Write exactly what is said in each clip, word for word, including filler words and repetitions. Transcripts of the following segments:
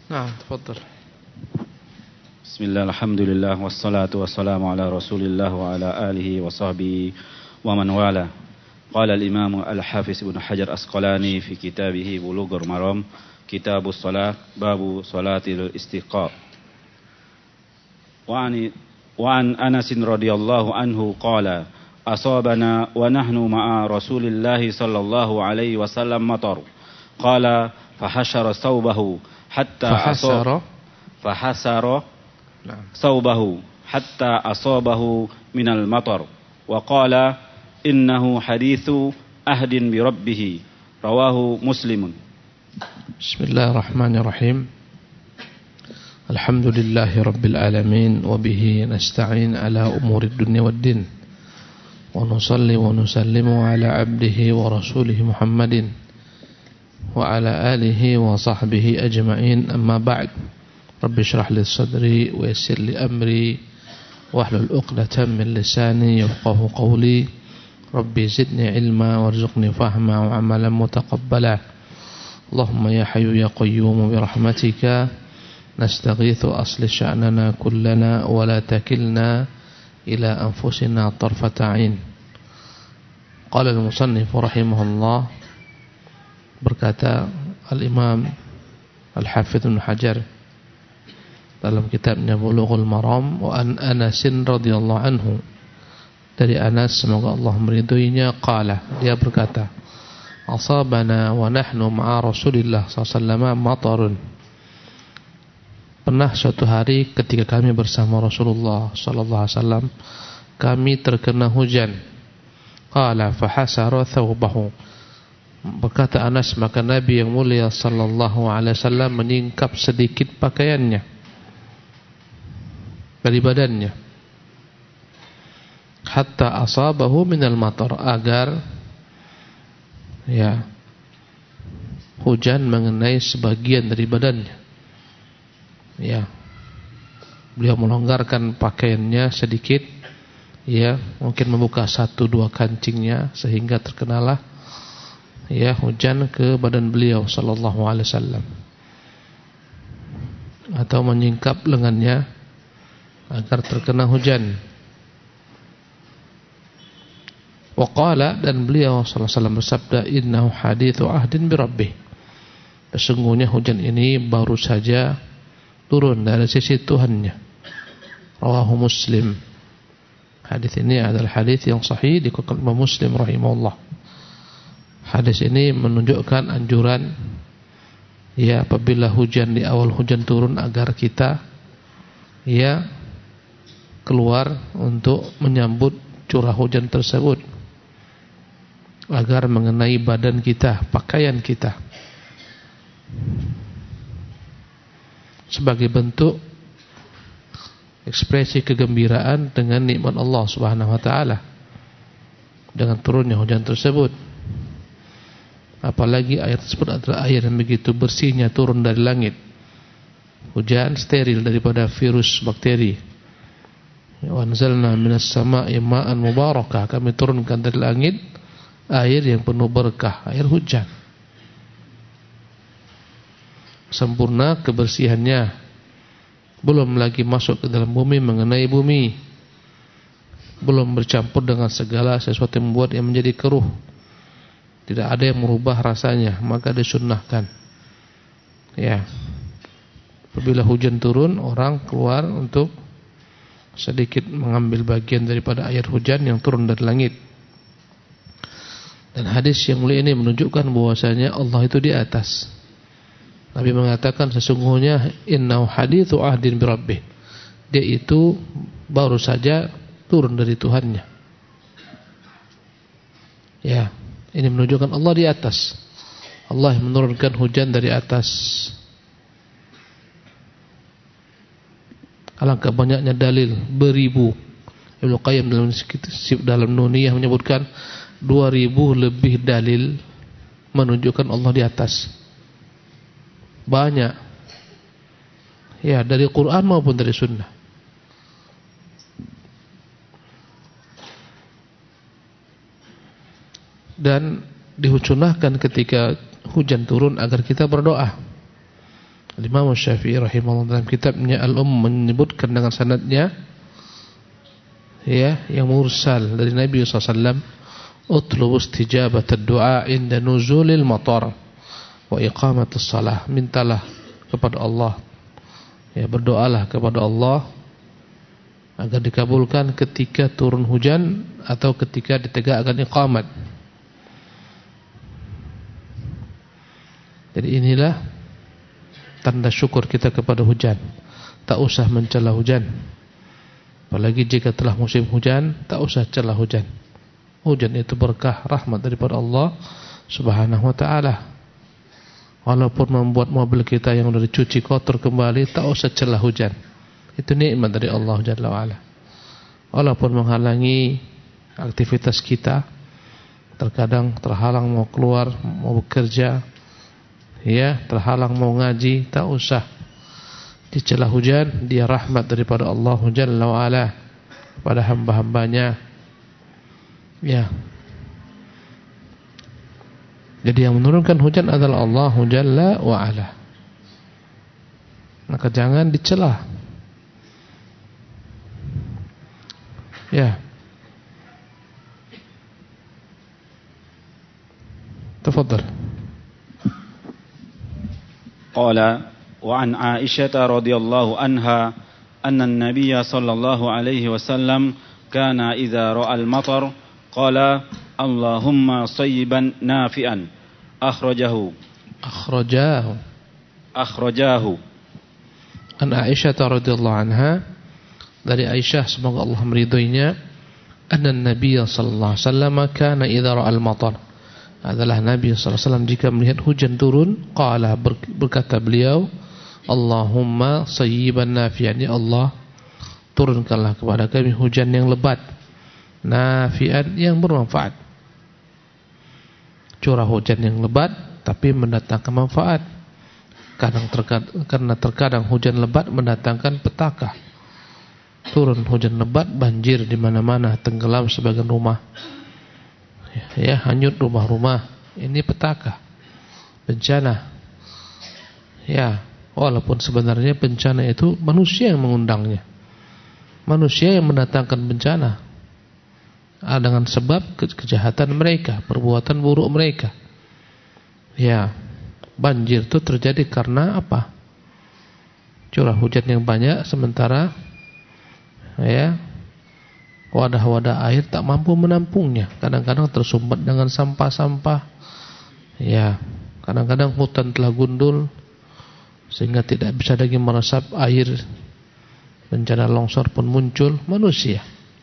Nah, tafadhal. Bismillah, alhamdulillah, wassalatu wassalamu ala rasulillah wa ala alihi wa sahbihi wa man wala. Qala al-imam al-hafiz ibn Hajar Asqalani fi kitabihi Bulughul Maram, kitabus salat, babu salatil istiqa. Wa an wa an Anas radhiyallahu anhu qala asabana wa nahnu ma'a rasulillah sallallahu alaihi wasallam matar. Qala fahashara thawbahu hatta Fahasara fahasara ثوبه حتى أصابه من المطر وقال إنه حديث أهد بربه رواه مسلم. بسم الله الرحمن الرحيم. الحمد لله رب العالمين وبه نستعين على أمور الدنيا والدين ونصلي ونسلم على عبده ورسوله محمد وعلى آله وصحبه أجمعين. أما بعد، Rabbi syrah li sadri wa yassir li amri wahlul 'uqdatam min lisani yafqahu qawli. Rabbi zidni ilma warzuqni fahma wa 'amalan mutaqabbala. Allahumma ya hayyu ya qayyum bi rahmatika nastaghithu asli sya'nana kullana wa la takilna ila anfusina tarfata 'ain. Qala al-musannif rahimahullah, berkata al-Imam Al-Hafidz Ibnu Hajar dalam kitabnya Bulughul Maram, wa an Anasin radhiyallahu anhu, dari Anas semoga Allah meridhoinya, qala, dia berkata, asabana wa nahnu ma'a Rasulillah sallallahu alaihi wasallam matarun. Pernah suatu hari ketika kami bersama Rasulullah sallallahu alaihi wasallam kami terkena hujan. Qala fahasara thawbahu. Berkata Anas, maka Nabi yang mulia sallallahu alaihi wasallam menyingkap sedikit pakaiannya dari badannya, hatta asabahu minal matar, agar ya hujan mengenai sebagian dari badannya. Ya, beliau melonggarkan pakaiannya sedikit, ya mungkin membuka satu dua kancingnya sehingga terkenalah ya hujan ke badan beliau sallallahu alaihi wasallam, atau menyingkap lengannya agar terkena hujan. Waqala, dan beliau sallallahu alaihi wasallam bersabda, innahu hadithu ahdin bi rabbih. Sesungguhnya hujan ini baru saja turun dari sisi Tuhannya. Rawahu Muslim. Hadis ini adalah hadis yang sahih dikeluarkan Imam Muslim rahimahullah. Hadis ini menunjukkan anjuran ya apabila hujan, di awal hujan turun, agar kita ya keluar untuk menyambut curah hujan tersebut, agar mengenai badan kita, pakaian kita, sebagai bentuk ekspresi kegembiraan dengan nikmat Allah Subhanahu wa taala dengan turunnya hujan tersebut. Apalagi air tersebut adalah air yang begitu bersihnya turun dari langit. Hujan steril daripada virus, bakteri. Wa anzalna minas sama'i ma'an mubarakah, kami turunkan dari langit air yang penuh berkah, air hujan. Sempurna kebersihannya, belum lagi masuk ke dalam bumi, mengenai bumi, belum bercampur dengan segala sesuatu yang membuat yang menjadi keruh, tidak ada yang merubah rasanya, maka disunnahkan ya apabila hujan turun, orang keluar untuk sedikit mengambil bagian daripada air hujan yang turun dari langit. Dan hadis yang mulia ini menunjukkan bahwasanya Allah itu di atas. Nabi mengatakan sesungguhnya innahu hadithu ahdin bi rabbih. Dia itu baru saja turun dari Tuhannya. Ya, ini menunjukkan Allah di atas. Allah yang menurunkan hujan dari atas. Alangkah banyaknya dalil, beribu. Ibnu Qayyim dalam dalam Nuniyah menyebutkan dua ribu lebih dalil menunjukkan Allah di atas. Banyak. Ya, dari Quran maupun dari sunnah. Dan disunahkan ketika hujan turun agar kita berdoa. Imam Syafi'i rahimahullah dalam kitabnya Al-Umm menyebutkan dengan sanadnya ya yang mursal dari Nabi sallallahu alaihi wasallam, utlubu istijabat ad-du'a inda nuzulil matar wa iqamatus shalah. Mintalah kepada Allah, ya berdoalah kepada Allah agar dikabulkan ketika turun hujan atau ketika ditegakkan iqamat. Jadi inilah tanda syukur kita kepada hujan. Tak usah mencela hujan. Apalagi jika telah musim hujan, tak usah cela hujan. Hujan itu berkah, rahmat daripada Allah Subhanahu wa ta'ala. Walaupun membuat mobil kita yang sudah dicuci kotor kembali, tak usah cela hujan. Itu nikmat dari Allah Jalla wa ala. Walaupun menghalangi aktivitas kita, terkadang terhalang mau keluar, mau bekerja, ya, terhalang mau ngaji, tak usah dicela hujan. Dia rahmat daripada Allah Jalla wa ala pada hamba-hambanya. Ya. Jadi yang menurunkan hujan adalah Allah Jalla wa ala. Maka jangan dicela. Ya. Tafadhal. قال وعن عائشة رضي الله عنها أن النبي صلى الله عليه وسلم كان إذا رأى المطر قال اللهم صيبا نافعا أخرجه أخرجاه أخرجاه An Aisyah radhiyallahu anha, dari Aisyah semoga Allah meridhoinya, anna Nabi sallallahu alaihi wasallam kana idza ra'al matar, adalah Nabi sallallahu alaihi wasallam jika melihat hujan turun, qala, berkata beliau, Allahumma sayyiban nafi'an, ya Allah turunkanlah kepada kami hujan yang lebat, nafi'an, yang bermanfaat. Curah hujan yang lebat tapi mendatangkan manfaat. Kadang terkadang, karena terkadang hujan lebat mendatangkan petaka. Turun hujan lebat, banjir di mana-mana, tenggelam sebagian rumah. Ya, ya, hanyut rumah-rumah. Ini petaka, bencana. Ya, walaupun sebenarnya bencana itu manusia yang mengundangnya. Manusia yang mendatangkan bencana. Ah, dengan sebab ke kejahatan mereka, perbuatan buruk mereka. Ya, banjir itu terjadi karena apa? Curah hujan yang banyak, sementara ya wadah-wadah air tak mampu menampungnya. Kadang-kadang tersumbat dengan sampah-sampah. Ya, kadang-kadang hutan telah gundul sehingga tidak bisa lagi meresap air. Bencana longsor pun muncul, manusia.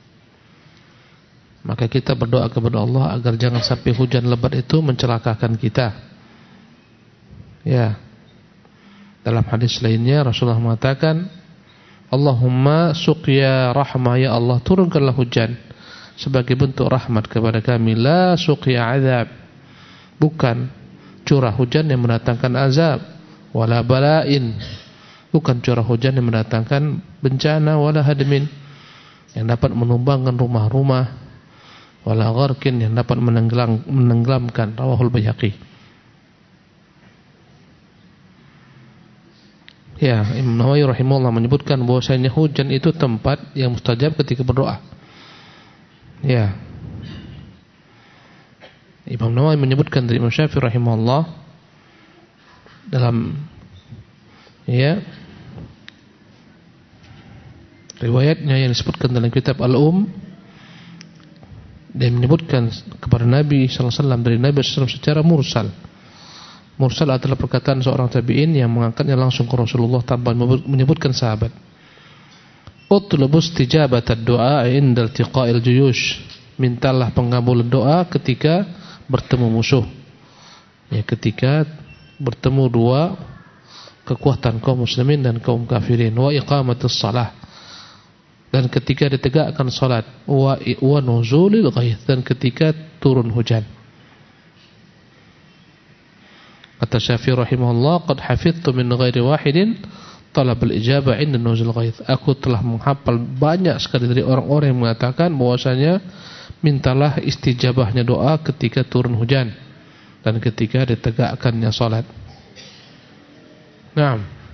Maka kita berdoa kepada Allah agar jangan sampai hujan lebat itu mencelakakan kita. Ya. Dalam hadis lainnya Rasulullah mengatakan, Allahumma suqya rahmah, ya Allah turunkanlah hujan sebagai bentuk rahmat kepada kami. La suqya azab, bukan curah hujan yang mendatangkan azab. Wala bala'in, bukan curah hujan yang mendatangkan bencana. Wala hadmin, yang dapat menumbangkan rumah-rumah. Wala gharqin, yang dapat menenggelam, menenggelamkan. Rawahul Baihaqi. Ya, Imam Nawawi rahimahullah menyebutkan bahwasanya hujan itu tempat yang mustajab ketika berdoa. Ya. Imam Nawawi menyebutkan dari Imam Syafi'i rahimahullah dalam ya riwayatnya yang disebutkan dalam kitab Al-Umm, dia menyebutkan kepada Nabi sallallahu alaihi wasallam dari Nabi sallallahu alaihi wasallam secara mursal. Mursal adalah perkataan seorang tabi'in yang mengangkatnya langsung ke Rasulullah tanpa menyebutkan sahabat. Utlubu istijabat ad-du'a inda iltiqa'il juyush, mintalah pengabulan doa ketika bertemu musuh. Ya, ketika bertemu dua kekuatan kaum muslimin dan kaum kafirin. Wa iqamatus shalah, dan ketika ditegakkan salat. Wa wa nuzulil ghaith, dan ketika turun hujan. Kata Syafi'i rahimahullah, qad hafidtu min ghairi wahidin talab al-ijabah inda nuzul ghaith. Aku telah menghafal banyak sekali dari orang-orang yang mengatakan bahwasanya mintalah istijabahnya doa ketika turun hujan dan ketika ditegakkannya salat. Naam.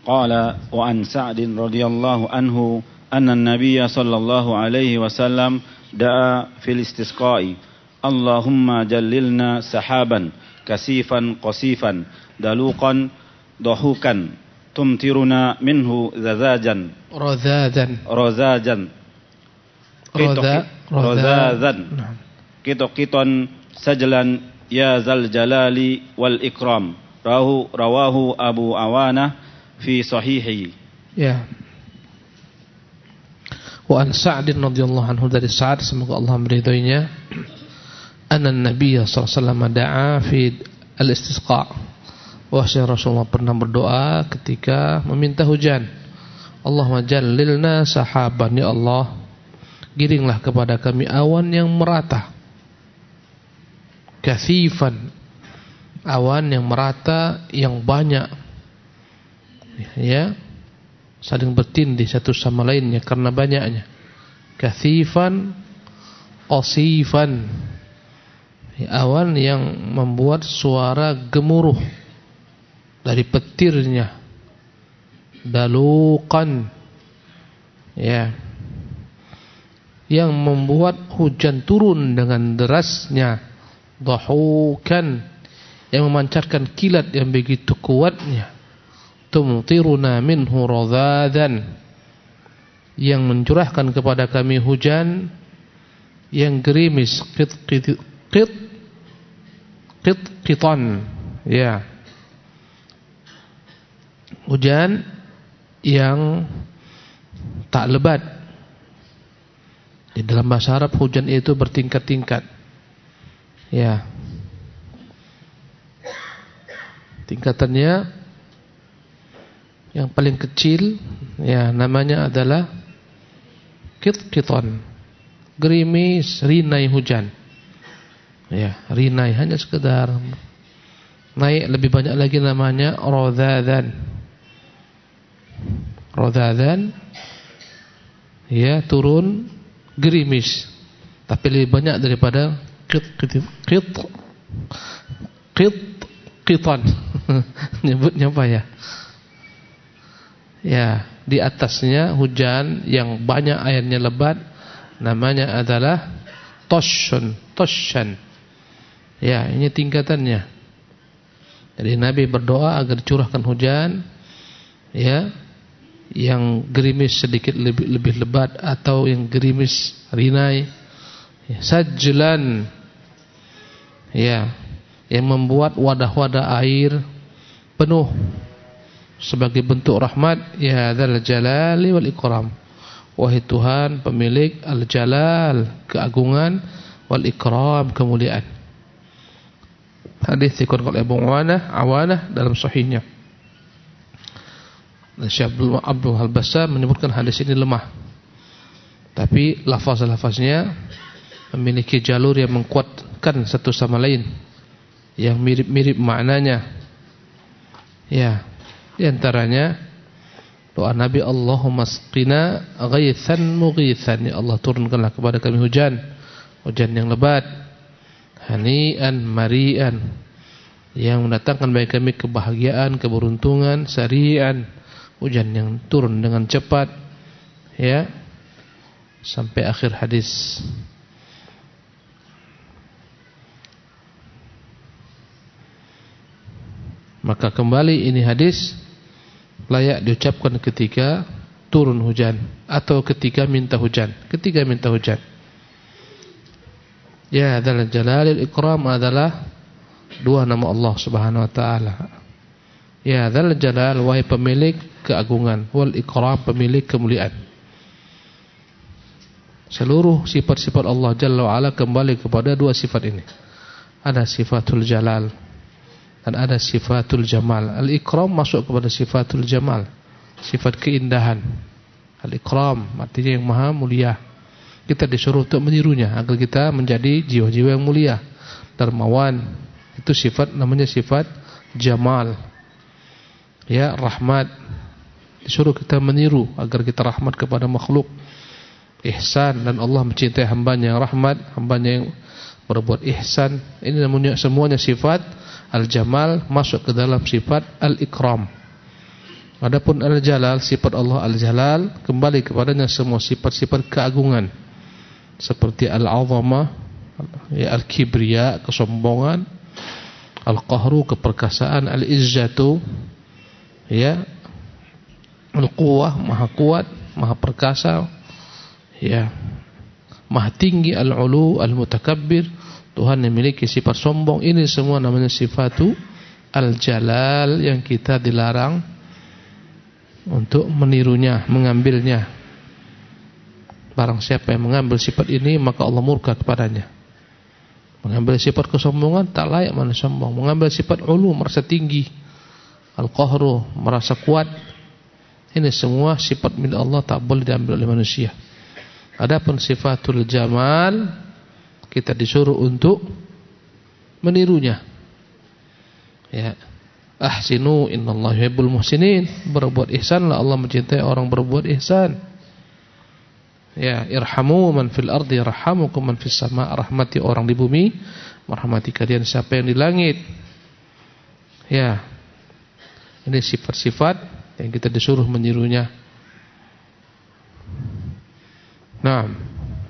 Qala wa an Sa'd radhiyallahu anhu anna an-nabiy sallallahu alaihi wasallam da'a fil istisqa'i Allahumma jallilna sahaban kasifan qasifan daluqan dahukan tumtiruna minhu zazajan razadan razajan Rodha, razadan kitokiton sajlan ya zal jalali wal ikram rahu rawahu Abu Awana fi sahihi. Ya. Wa an Sa'd radhiyallahu anhu, dari Sa'd semoga Allah meridhoinya, anna Nabiy sallallahu alaihi wasallam da'a fi al-istisqa. Wahai Rasulullah pernah berdoa ketika meminta hujan. Allahumma jallilna sahaban, ya Allah giringlah kepada kami awan yang merata, kathifan, awan yang merata yang banyak, ya, saling bertindih satu sama lainnya karena banyaknya. Kathifan, qasifan, awan yang membuat suara gemuruh dari petirnya. Daluqan, ya, yang membuat hujan turun dengan derasnya. Dahukan, yang memancarkan kilat yang begitu kuatnya. Tumtiruna minhu radhadan, yang mencurahkan kepada kami hujan yang gerimis. Qit qit qit qit qitan, ya, hujan yang tak lebat. Di dalam bahasa Arab hujan itu bertingkat-tingkat, ya, tingkatannya yang paling kecil, ya, namanya adalah qit-qitan, gerimis, rinai hujan, ya, rinai, hanya sekedar naik. Lebih banyak lagi namanya radhadan. Radhadan, ya, turun gerimis, tapi lebih banyak daripada qit qit qit qit qitan. Nyebutnya apa ya? Ya, di atasnya hujan yang banyak airnya lebat, namanya adalah toshun, toshan. Ya, ini tingkatannya. Jadi Nabi berdoa agar curahkan hujan, ya, yang gerimis sedikit lebih lebih lebat atau yang gerimis rinai, ya, sajlan, ya, yang membuat wadah-wadah air penuh sebagai bentuk rahmat. Ya dzal jalali wal ikram, wahai Tuhan pemilik al-jalal, keagungan, wal ikram, kemuliaan. Hadis dikutip oleh Abu Awanah, Awanah dalam sahihnya. Syekh Abdul Al-Bassam menyebutkan hadis ini lemah, tapi lafaz-lafaznya memiliki jalur yang menguatkan satu sama lain, yang mirip-mirip maknanya. Ya, di antaranya doa Nabi, Allahumma asqina ghaithan mughithan, ya Allah turunkanlah kepada kami hujan, hujan yang lebat, hani'an mari'an, yang mendatangkan bagi kami kebahagiaan, keberuntungan, sari'an, hujan yang turun dengan cepat, ya, sampai akhir hadis. Maka kembali ini hadis layak diucapkan ketika turun hujan atau ketika minta hujan. Ketika minta hujan, ya, dzal jalalil ikram adalah dua nama Allah Subhanahu wa taala. Ya dzal jalal, wahai pemilik keagungan, wal ikram, pemilik kemuliaan. Seluruh sifat-sifat Allah Jalla wa Ala kembali kepada dua sifat ini. Ada sifatul jalal dan ada sifatul jamal. Al-ikram masuk kepada sifatul jamal, sifat keindahan. Al-ikram artinya yang maha mulia. Kita disuruh untuk menirunya agar kita menjadi jiwa-jiwa yang mulia, dermawan. Itu sifat, namanya sifat jamal. Ya, rahmat, disuruh kita meniru agar kita rahmat kepada makhluk. Ihsan, dan Allah mencintai hambanya yang rahmat, hambanya yang berbuat ihsan. Ini namanya semuanya sifat al-jamal, masuk ke dalam sifat al-ikram. Adapun Al-Jalal, sifat Allah Al-Jalal, kembali kepadanya semua sifat-sifat keagungan seperti Al-Azamah, ya, Al-Kibriya, kesombongan, Al-Qahru, keperkasaan, Al-Izzatu, ya, Al-Quwah, maha kuat, maha perkasa, ya, maha tinggi, Al-Ulu, Al-Mutakabbir, Tuhan yang memiliki sifat sombong. Ini semua namanya sifatu Al-Jalal yang kita dilarang untuk menirunya, mengambilnya. Barang siapa yang mengambil sifat ini, maka Allah murka kepadanya. Mengambil sifat kesombongan, tak layak manusia sombong. Mengambil sifat ulu, merasa tinggi, Al-Qahru, merasa kuat. Ini semua sifat milik Allah, tak boleh diambil oleh manusia. Adapun sifatul jamal, kita disuruh untuk menirunya. Ya, ahsinu innallaha yuhibbul muhsinin. Berbuat ihsanlah, Allah mencintai orang berbuat ihsan. Ya, irhamu man fil ardi yarhamukum man fis sama. Rahmati orang di bumi, merahmati kalian siapa yang di langit. Ya, ini sifat-sifat yang kita disuruh menirunya. Naam.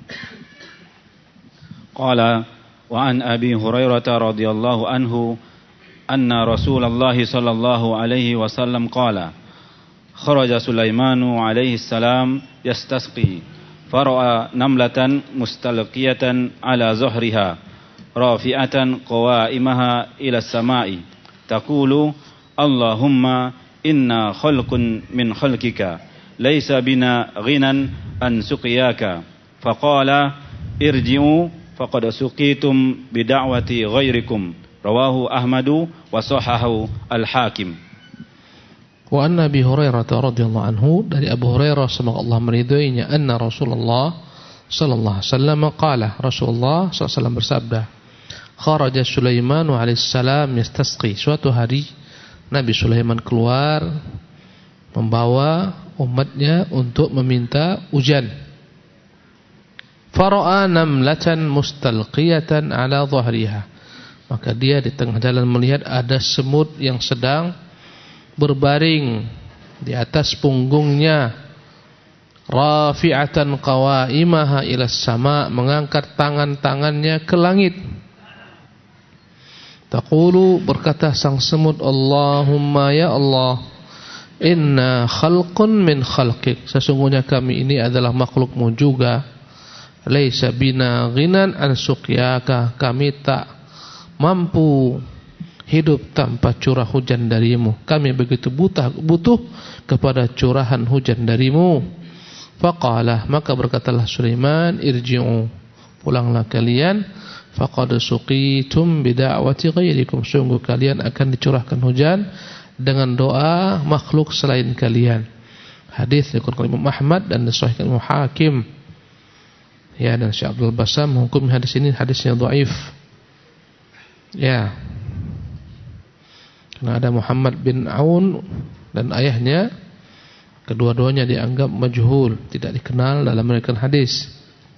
Qala wa an Abi Hurairah radhiyallahu anhu anna Rasulullah sallallahu alaihi wasallam qala kharaja Sulaimanu alaihi salam yastasqi fara'a namlatan mustalqiyatan ala zuhriha rafi'atan qawaimaha ila as-sama'i taqulu Allahumma inna khalqun min khalqika laysa bina ghinan an suqiyaka faqala irji'u faqad suqitum bida'wati ghairikum rawahu Ahmadu wa sahahahu Al-Hakim. Wa anna Abi Hurairah radhiyallahu anhu, dari Abu Hurairah semoga Allah meridhoinya, anna Rasulullah sallallahu alaihi wasallam qala, Rasulullah sallallahu alaihi wasallam bersabda, kharaja Sulaiman alaihi salam yastasqi. Suatu hari Nabi Sulaiman keluar membawa umatnya untuk meminta hujan. Fara'a namlatan mustalqiyatan ala dhahriha. Maka dia di tengah jalan melihat ada semut yang sedang berbaring di atas punggungnya. Rafi'atan qawaimaha ila sama, mengangkat tangan-tangannya ke langit. Taqulu, berkata sang semut, Allahumma ya Allah, inna khalqun min khalqik, sesungguhnya kami ini adalah makhlukmu juga. Laisa bina ghinan an suqyaka, kami tak mampu hidup tanpa curah hujan darimu. Kami begitu butuh, butuh kepada curahan hujan darimu. Faqala, maka berkatalah Sulaiman, irji'u, pulanglah kalian. Faqad suqitum bida'wati ghairikum, sungguh kalian akan dicurahkan hujan dengan doa makhluk selain kalian. Hadis dikutip Imam Ahmad dan disahihkan Imam Hakim. Ya, dan Syekh Abdul Bassam menghukum hadis ini hadisnya dhaif. Ya. Karena ada Muhammad bin Aun dan ayahnya, kedua-duanya dianggap majhul, tidak dikenal dalam meriwayatkan hadis.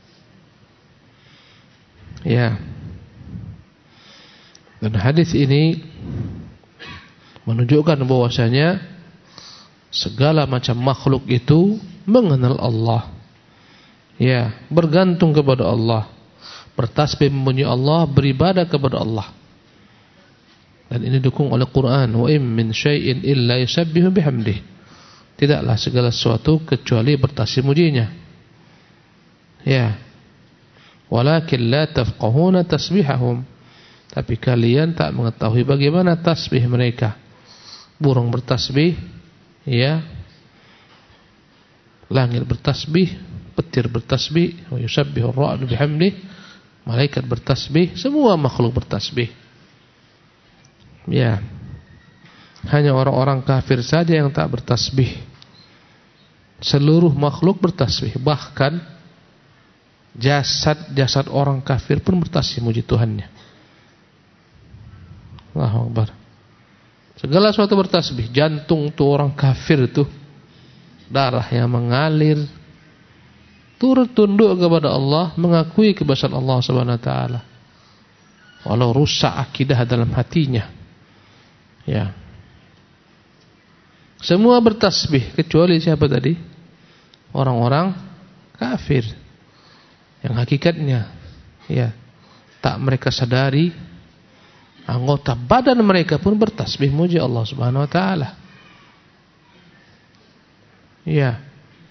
Ya. Dan hadis ini menunjukkan bahwasanya segala macam makhluk itu mengenal Allah. Ya, bergantung kepada Allah, bertasbih memuji Allah, beribadah kepada Allah. Dan ini didukung oleh Quran, wa im min syai'in illa yusabbihu bihamdih. Tidaklah segala sesuatu kecuali bertasbih mujinya. Ya. Walakin la tafqahuna tasbihahum, tapi kalian tak mengetahui bagaimana tasbih mereka. Burung bertasbih, ya. Langit bertasbih, petir bertasbih, wa yusabbihu ar-ra'du bihamdih, malaikat bertasbih, semua makhluk bertasbih. Ya. Hanya orang-orang kafir saja yang tak bertasbih. Seluruh makhluk bertasbih, bahkan jasad-jasad orang kafir pun bertasbih muji Tuhannya. Allahu Akbar. Segala sesuatu bertasbih. Jantung tuh orang kafir tuh, darah yang mengalir, turut tunduk kepada Allah, mengakui kebesaran Allah Subhanahu wa taala. Walau rusak akidah dalam hatinya. Ya. Semua bertasbih kecuali siapa tadi? Orang-orang kafir. Yang hakikatnya ya tak mereka sadari, anggota badan mereka pun bertasbih muji Allah Subhanahu wa taala. Ya.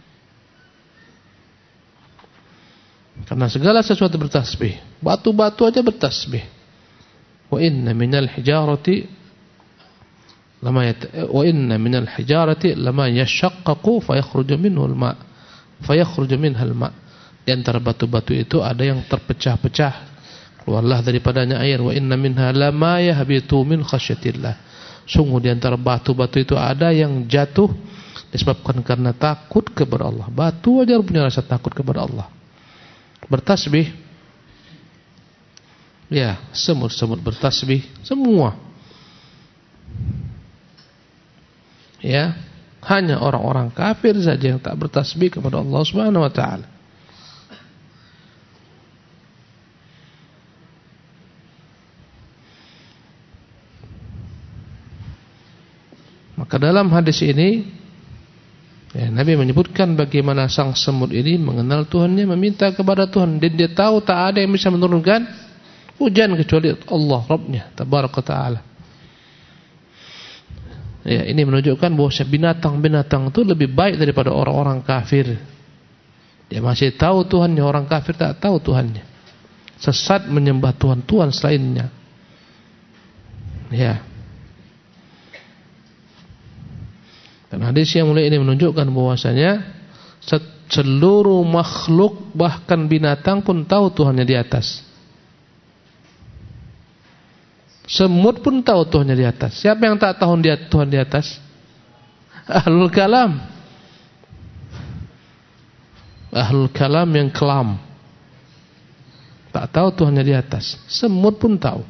Karena segala sesuatu bertasbih. Batu-batu aja bertasbih. Wa inna minal hijarati lama yat wa inna minal hijarati lama yashaqqaqu fayakhruju minhu al-ma' fayakhruju minha al-ma'. Di antara batu-batu itu ada yang terpecah-pecah, keluarlah daripadanya air. Wa inna minha lama yahbitu min khasyatillah. Sungguh di antara batu-batu itu ada yang jatuh disebabkan karena takut kepada Allah. Batu aja punya rasa takut kepada Allah. Bertasbih, ya, semut-semut bertasbih, semua. Ya, hanya orang-orang kafir saja yang tak bertasbih kepada Allah Subhanahu wa taala. Maka dalam hadis ini ya, Nabi menyebutkan bagaimana sang semut ini mengenal Tuhannya, meminta kepada Tuhan, dan dia tahu tak ada yang bisa menurunkan hujan kecuali Allah Rabbnya tabaraka taala. Ya, ini menunjukkan bahwa binatang-binatang itu lebih baik daripada orang-orang kafir. Dia masih tahu Tuhannya, orang kafir tak tahu Tuhannya. Sesat menyembah Tuhan-Tuhan selainnya. Ya. Dan hadis yang mulia ini menunjukkan bahwasanya seluruh makhluk bahkan binatang pun tahu Tuhannya di atas. Semut pun tahu Tuhannya di atas. Siapa yang tak tahu dia Tuhan di atas? Ahlul kalam. Ahlul kalam yang kelam. Tak tahu Tuhannya di atas. Semut pun tahu.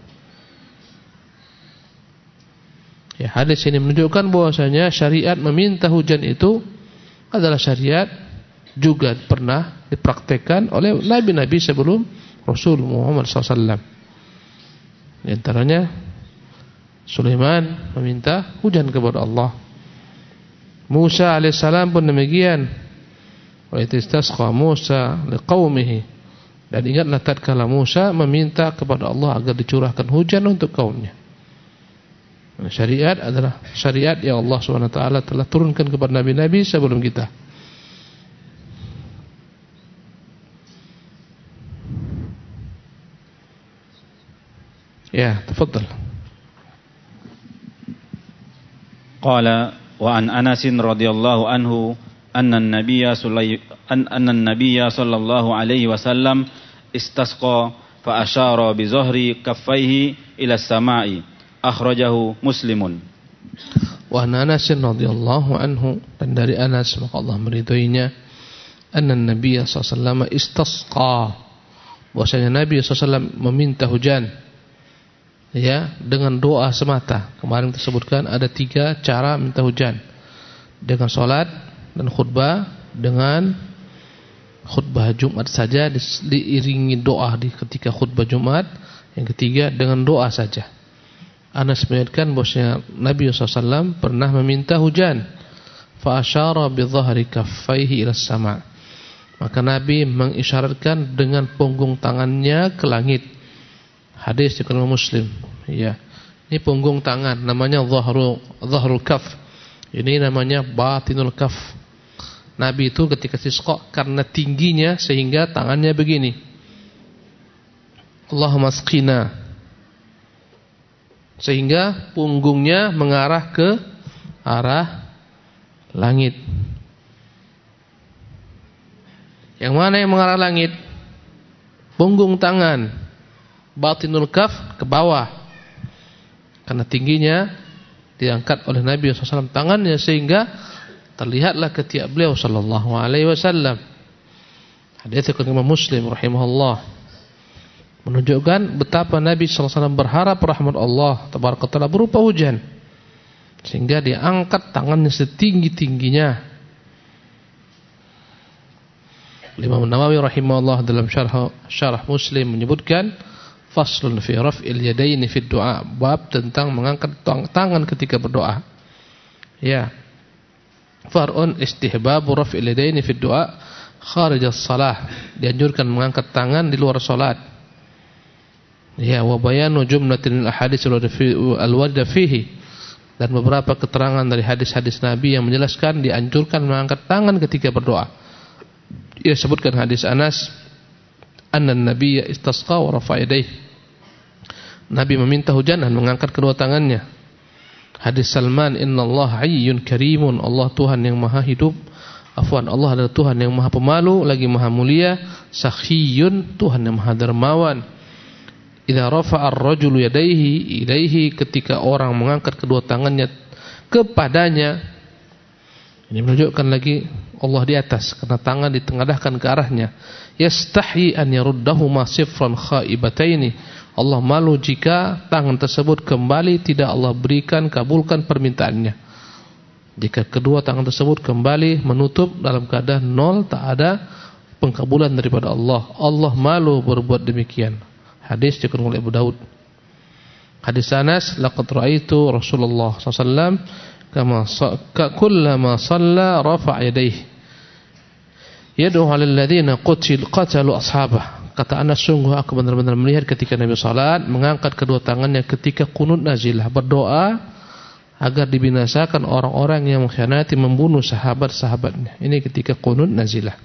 Ya, hadis ini menunjukkan bahwasanya syariat meminta hujan itu adalah syariat juga pernah dipraktekkan oleh nabi-nabi sebelum Rasul Muhammad sallallahu alaihi wasallam. Di antaranya Sulaiman meminta hujan kepada Allah. Musa alaihissalam pun demikian. Wa istasqa Musa liqaumihi. Dan ingatlah tatkala Musa meminta kepada Allah agar dicurahkan hujan untuk kaumnya. Syariat adalah syariat yang Allah subhanahu wa taala telah turunkan kepada nabi-nabi sebelum kita. Ya, tafadhal. Qala wa an Anas radhiyallahu anhu anna an-nabiyya anna an-nabiyya sallallahu alaihi wasallam istasqa fa asyara bi zahri kaffaihi ila as-sama'i. Akhrajahu Muslimun. Wa Anas radhiyallahu anhu, dan dari Anas maka Allah meridhoinya, anna Nabi sallallahu alaihi wasallam istasqa, bahwasanya Nabi sallallahu alaihi wasallam meminta hujan ya dengan doa semata. Kemarin disebutkan ada tiga cara minta hujan, dengan salat dan khutbah, dengan khutbah Jumat saja diiringi doa di ketika khutbah Jumat, yang ketiga dengan doa saja. Anas menyebutkan bahwasanya Nabi sallallahu alaihi wasallam pernah meminta hujan, fa asyara bi dhahri kaffaihi ila sama'. Maka Nabi mengisyaratkan dengan punggung tangannya ke langit. Hadis riwayat Muslim. Ya. Ini punggung tangan namanya dhahru dhahrul kaf. Ini namanya batinul kaf. Nabi itu ketika istisqa karena tingginya sehingga tangannya begini. Allahumma asqina, sehingga punggungnya mengarah ke arah langit. Yang mana yang mengarah langit? Punggung tangan, batinul kaf ke bawah. Karena tingginya diangkat oleh Nabi sallallahu alaihi wasallam tangannya sehingga terlihatlah ketiak beliau sallallahu alaihi wasallam. Hadis riwayat Imam Muslim rahimahullah menunjukkan betapa Nabi sallallahu alaihi wasallam berharap rahmat Allah tabaraka taala berupa hujan, sehingga dia angkat tangannya setinggi-tingginya. Imam Nawawi rahimahullah dalam syarah syarah Muslim menyebutkan faslun fi raf'il yadaini fi du'a, bab tentang mengangkat tangan ketika berdoa. Ya. far'un istihbabu raf'il yadaini fi du'a kharij as-shalah, dianjurkan mengangkat tangan di luar salat. Ya, wa bayanu jumlatin al-ahadits al-warida fihi, dan beberapa keterangan dari hadis-hadis Nabi yang menjelaskan dianjurkan mengangkat tangan ketika berdoa. Ia sebutkan hadis Anas, anna an-nabiyya istasqa wa rafa'a yadayhi, Nabi meminta hujan dan mengangkat kedua tangannya. Hadis Salman, innallaha hayyun karimun, Allah Tuhan yang maha hidup, afwan, Allah adalah Tuhan yang maha pemalu lagi maha mulia, sakhiyun, Tuhan yang maha dermawan. Idza rafa'a ar-rajulu yadayhi ilaihi, ketika orang mengangkat kedua tangannya kepadanya, ini menunjukkan lagi Allah di atas karena tangan ditengadahkan ke arahnya. Yastahyi an yaruddahuma sifran khaibataini, Allah malu jika tangan tersebut kembali tidak Allah berikan kabulkan permintaannya. Jika kedua tangan tersebut kembali menutup dalam keadaan nol, tak ada pengkabulan daripada Allah. Allah malu berbuat demikian. Hadis dikutip oleh Abu Daud. Hadis Anas, laqad ra'aitu Rasulullah sallallahu alaihi wasallam kama kullama shalla rafa'a yadayhi yad'u 'alal ladzina qutil qatalu ashabah. Kata Anas, sungguh aku benar-benar melihat ketika Nabi salat mengangkat kedua tangannya ketika qunut nazilah, berdoa agar dibinasakan orang-orang yang mengkhianati, membunuh sahabat-sahabatnya. Ini ketika qunut nazilah.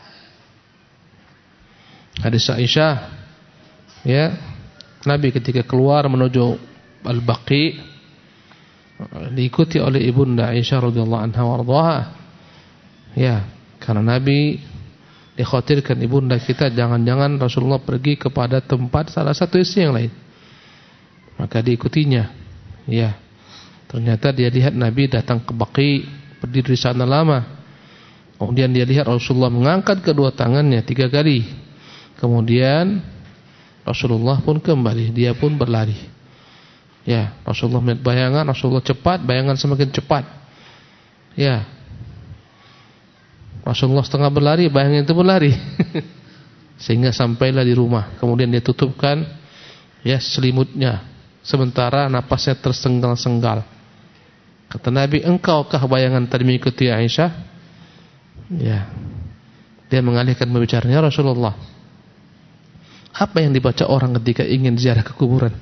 Hadis Aisyah, ya, Nabi ketika keluar menuju Al-Baqi diikuti oleh ibunda Aisyah radhiyallahu anha warḍaha. Ya, karena Nabi dikhawatirkan ibunda kita jangan-jangan Rasulullah pergi kepada tempat salah satu istri yang lain, maka diikutinya. Ya, ternyata dia lihat Nabi datang ke Baqi, berdiri di sana lama. Kemudian dia lihat Rasulullah mengangkat kedua tangannya tiga kali. Kemudian Rasulullah pun kembali, dia pun berlari. Ya, Rasulullah melihat bayangan, Rasulullah cepat, bayangan semakin cepat. Ya, Rasulullah setengah berlari, bayangan itu berlari. Sehingga sampailah di rumah. Kemudian dia tutupkan ya selimutnya, sementara napasnya tersenggal-senggal. Kata Nabi, engkaukah bayangan tadi mengikuti Aisyah? Ya. Dia mengalihkan pembicaranya, Rasulullah, apa yang dibaca orang ketika ingin ziarah ke kuburan?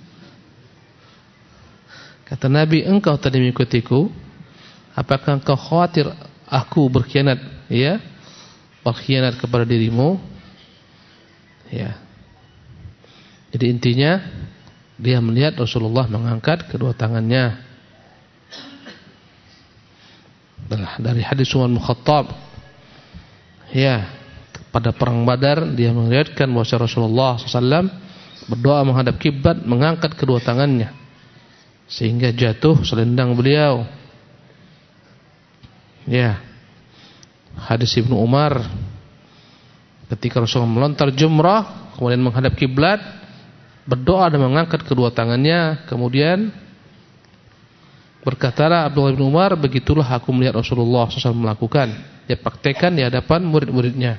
Kata Nabi, engkau tadi mengikutiku, apakah engkau khawatir aku berkhianat, ya, berkhianat kepada dirimu, ya. Jadi intinya dia melihat Rasulullah mengangkat kedua tangannya. Dari hadis Umar bin Khattab, ya, pada perang Badar dia melihatkan bahwa Rasulullah sallallahu alaihi wasallam berdoa menghadap kiblat, mengangkat kedua tangannya sehingga jatuh selendang beliau. Ya, hadis Ibnu Umar ketika Rasulullah melontar jumrah kemudian menghadap kiblat, berdoa dan mengangkat kedua tangannya, kemudian berkatalah Abdullah bin Umar, begitulah aku melihat Rasulullah sallallahu alaihi wasallam melakukan. Dia praktekkan di hadapan murid-muridnya.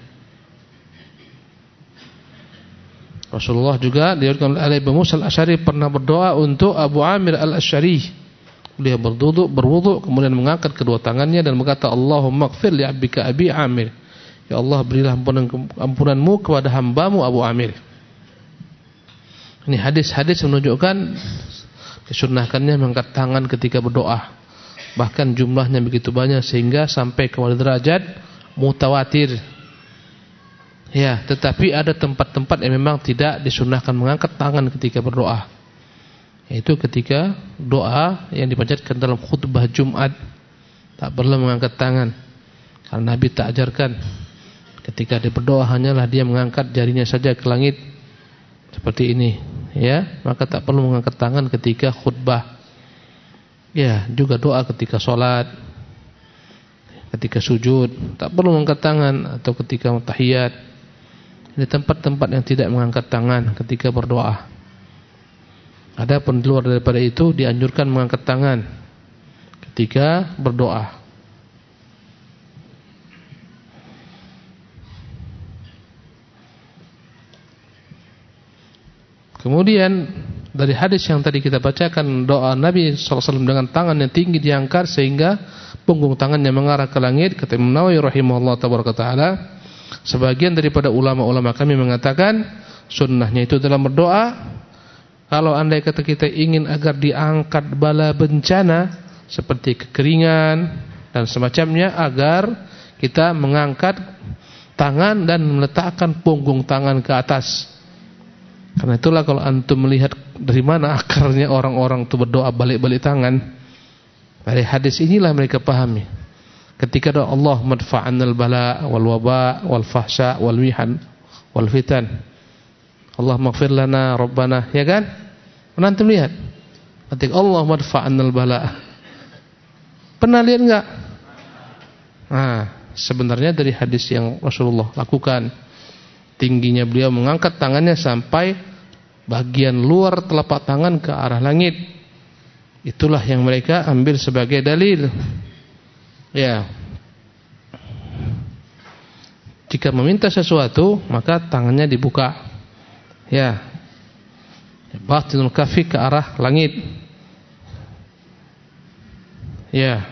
Rasulullah juga diriwayatkan oleh Abu Musa al-Asy'ari pernah berdoa untuk Abu Amir al-Asy'ari. Dia berduduk, berwudu, kemudian mengangkat kedua tangannya dan berkata, Allahumma ighfir li abika Abi Amir. Ya Allah, berilah ampunan, ampunanmu kepada hambamu Abu Amir. Ini hadis-hadis menunjukkan disunnahkannya mengangkat tangan ketika berdoa. Bahkan jumlahnya begitu banyak sehingga sampai kepada derajat mutawatir. Ya, tetapi ada tempat-tempat yang memang tidak disunnahkan mengangkat tangan ketika berdoa. Yaitu ketika doa yang dipanjatkan dalam khutbah Jumat, tak perlu mengangkat tangan, karena Nabi tak ajarkan. Ketika dia berdoa hanyalah dia mengangkat jarinya saja ke langit seperti ini, ya, maka tak perlu mengangkat tangan ketika khutbah. Ya, juga doa ketika sholat, ketika sujud tak perlu mengangkat tangan, atau ketika tahiyat. Ini tempat-tempat yang tidak mengangkat tangan ketika berdoa. Adapun di luar daripada itu dianjurkan mengangkat tangan ketika berdoa. Kemudian dari hadis yang tadi kita bacakan, doa Nabi sallallahu alaihi wasallam dengan tangan yang tinggi diangkat sehingga punggung tangannya mengarah ke langit. Kata Imam Nawawi rahimahullah tabaraka taala, sebagian daripada ulama-ulama kami mengatakan sunnahnya itu dalam berdoa. Kalau andai kata kita ingin agar diangkat bala bencana seperti kekeringan dan semacamnya, agar kita mengangkat tangan dan meletakkan punggung tangan ke atas. Karena itulah kalau antum melihat dari mana akarnya orang-orang itu berdoa balik-balik tangan, dari hadis inilah mereka pahami. Ketika doa Allah madfa'annal bala wal waba wal fahsya wal mihan wal fitan, Allah maghfir lana rabbana, ya kan? Pernah antum lihat? Ketika Allah madfa'annal bala, pernah lihat enggak? Nah, sebenarnya dari hadis yang Rasulullah lakukan, tingginya beliau mengangkat tangannya sampai bagian luar telapak tangan ke arah langit. Itulah yang mereka ambil sebagai dalil. Ya. Jika meminta sesuatu, maka tangannya dibuka. Ya. Batinul kafi ke arah langit. Ya.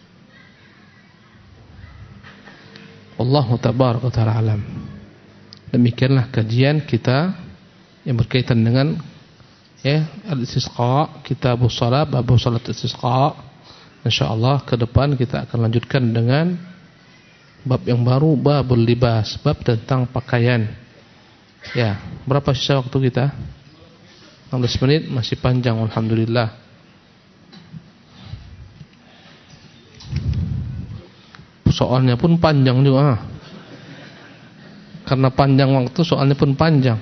Allahu tabaraka ta'ala alam. Demikianlah kajian kita yang berkaitan dengan ya al-istisqa, kitabus shalah, bab salat istisqa. Insyaallah ke depan kita akan lanjutkan dengan bab yang baru, babul libas, bab tentang pakaian. Ya, berapa sisa waktu kita? enam belas menit, masih panjang alhamdulillah. Soalnya pun panjang juga. Karena panjang waktu, soalnya pun panjang.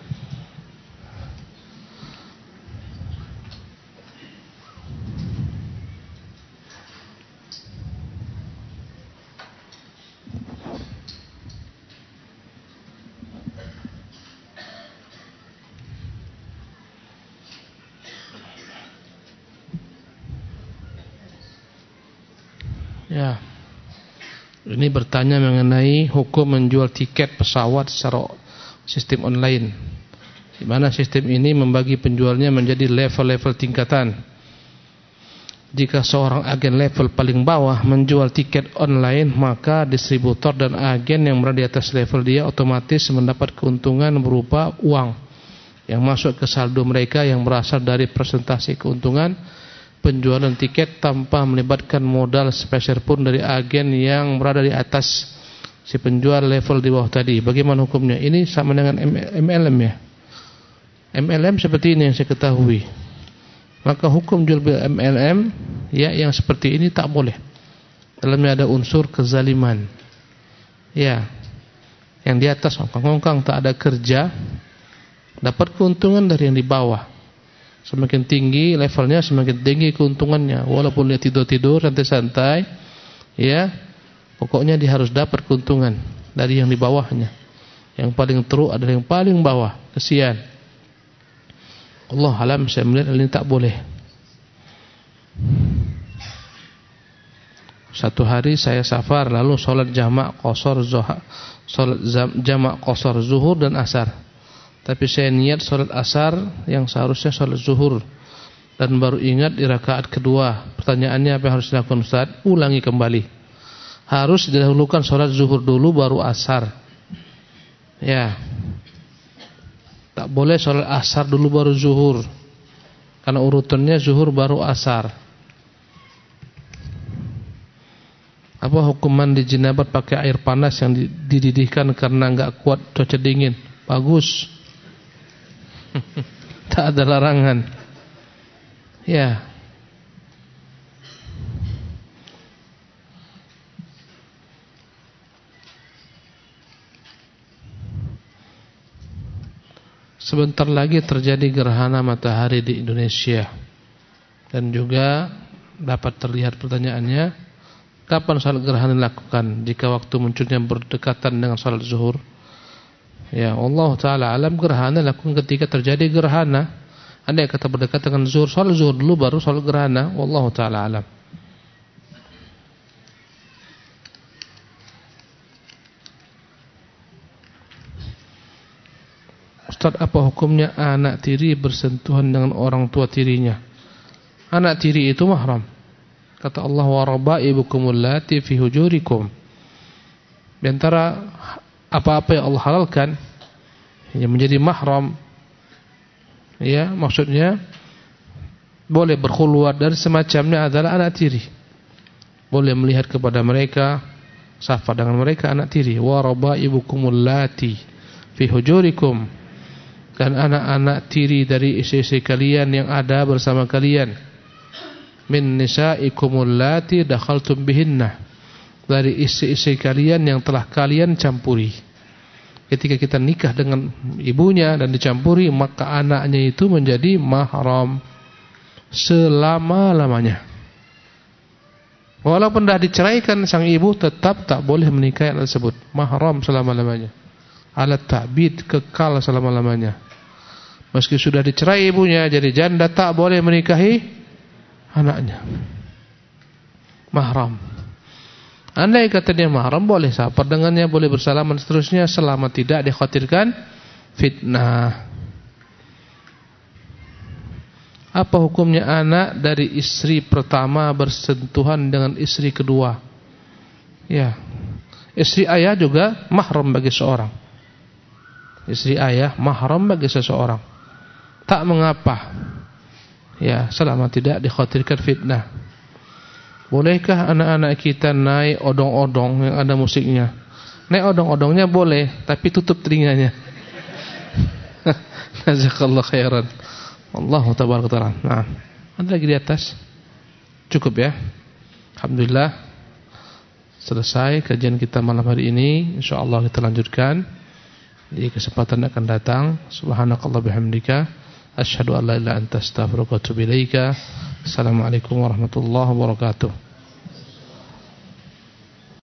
Ya. Ini bertanya mengenai hukum menjual tiket pesawat secara sistem online. Di mana sistem ini membagi penjualnya menjadi level-level tingkatan. Jika seorang agen level paling bawah menjual tiket online, maka distributor dan agen yang berada di atas level dia otomatis mendapat keuntungan berupa uang yang masuk ke saldo mereka yang berasal dari persentase keuntungan penjualan tiket tanpa melibatkan modal sepeser pun dari agen yang berada di atas si penjual level di bawah tadi. Bagaimana hukumnya? Ini sama dengan M L M ya. M L M seperti ini yang saya ketahui. Maka hukum jual beli M L M ya yang seperti ini tak boleh. Dalamnya ada unsur kezaliman. Ya. Yang di atas ongkang-ongkang tak ada kerja, dapat keuntungan dari yang di bawah. Semakin tinggi levelnya, semakin tinggi keuntungannya. Walaupun dia tidur-tidur, santai-santai, ya, pokoknya dia harus dapat keuntungan dari yang di bawahnya. Yang paling teruk adalah yang paling bawah. Kesian. Allah alam, saya melihat ini tak boleh. Satu hari saya safar, lalu sholat jamak qashar zuhur, sholat jamak qashar zuhur dan asar. Tapi saya niat sholat asar yang seharusnya sholat zuhur, dan baru ingat di rakaat kedua. Pertanyaannya apa yang harus dilakukan Ustaz? Ulangi kembali. Harus didahulukan sholat zuhur dulu baru asar. Ya. Tak boleh sholat asar dulu baru zuhur. Karena urutannya zuhur baru asar. Apa hukuman di jinabat pakai air panas yang dididihkan karena enggak kuat cuaca dingin? Bagus. Tak ada larangan. Ya. Sebentar lagi terjadi gerhana matahari di Indonesia. Dan juga dapat terlihat pertanyaannya, kapan salat gerhana dilakukan? Jika waktu munculnya berdekatan dengan salat zuhur. Ya, Allah Ta'ala alam, gerhana lakukan ketika terjadi gerhana. Andai kata berdekatan dengan zuhur, salat zuhur dulu baru salat gerhana. Allah Ta'ala alam. Ustaz, apa hukumnya anak tiri bersentuhan dengan orang tua tirinya? Anak tiri itu mahram. Kata Allah, wa raba'ibukumul lati fi hujurikum. Di antara apa-apa yang Allah halalkan yang menjadi mahram, ya, maksudnya boleh berkhulwat dan semacamnya adalah anak tiri. Boleh melihat kepada mereka, safar dengan mereka anak tiri. Wa raba'ibukumul lati fi hujurikum, dan anak-anak tiri dari istri-istri kalian yang ada bersama kalian. Min nisaikumul lati dakhaltum bihinna, dari istri-istri kalian yang telah kalian campuri. Ketika kita nikah dengan ibunya dan dicampuri, maka anaknya itu menjadi mahram selama-lamanya. Walaupun dah diceraikan sang ibu, tetap tak boleh menikahi anak tersebut. Mahram selama-lamanya. Alat ta'bid, kekal selama-lamanya. Meski sudah dicerai ibunya jadi janda, tak boleh menikahi anaknya. Mahram. Andai kata dia mahram, boleh safar dengannya, boleh bersalaman seterusnya, selama tidak dikhawatirkan fitnah. Apa hukumnya anak dari istri pertama bersentuhan dengan istri kedua? Ya, istri ayah juga mahram bagi seorang. Istri ayah mahram bagi seseorang. Tak mengapa, ya, selama tidak dikhawatirkan fitnah. Bolehkah anak-anak kita naik odong-odong yang ada musiknya? Naik odong-odongnya boleh, tapi tutup telinganya. Jazakallah khairan. Allahu tabaraka taala. Nah, ada lagi di atas? Cukup ya. Alhamdulillah selesai kajian kita malam hari ini. Insyaallah kita lanjutkan di kesempatan akan datang. Subhanakallah bihamdika, asyhadu an la ilaha illa anta astaghfiruka wa atubu ilaika. Assalamualaikum warahmatullahi wabarakatuh.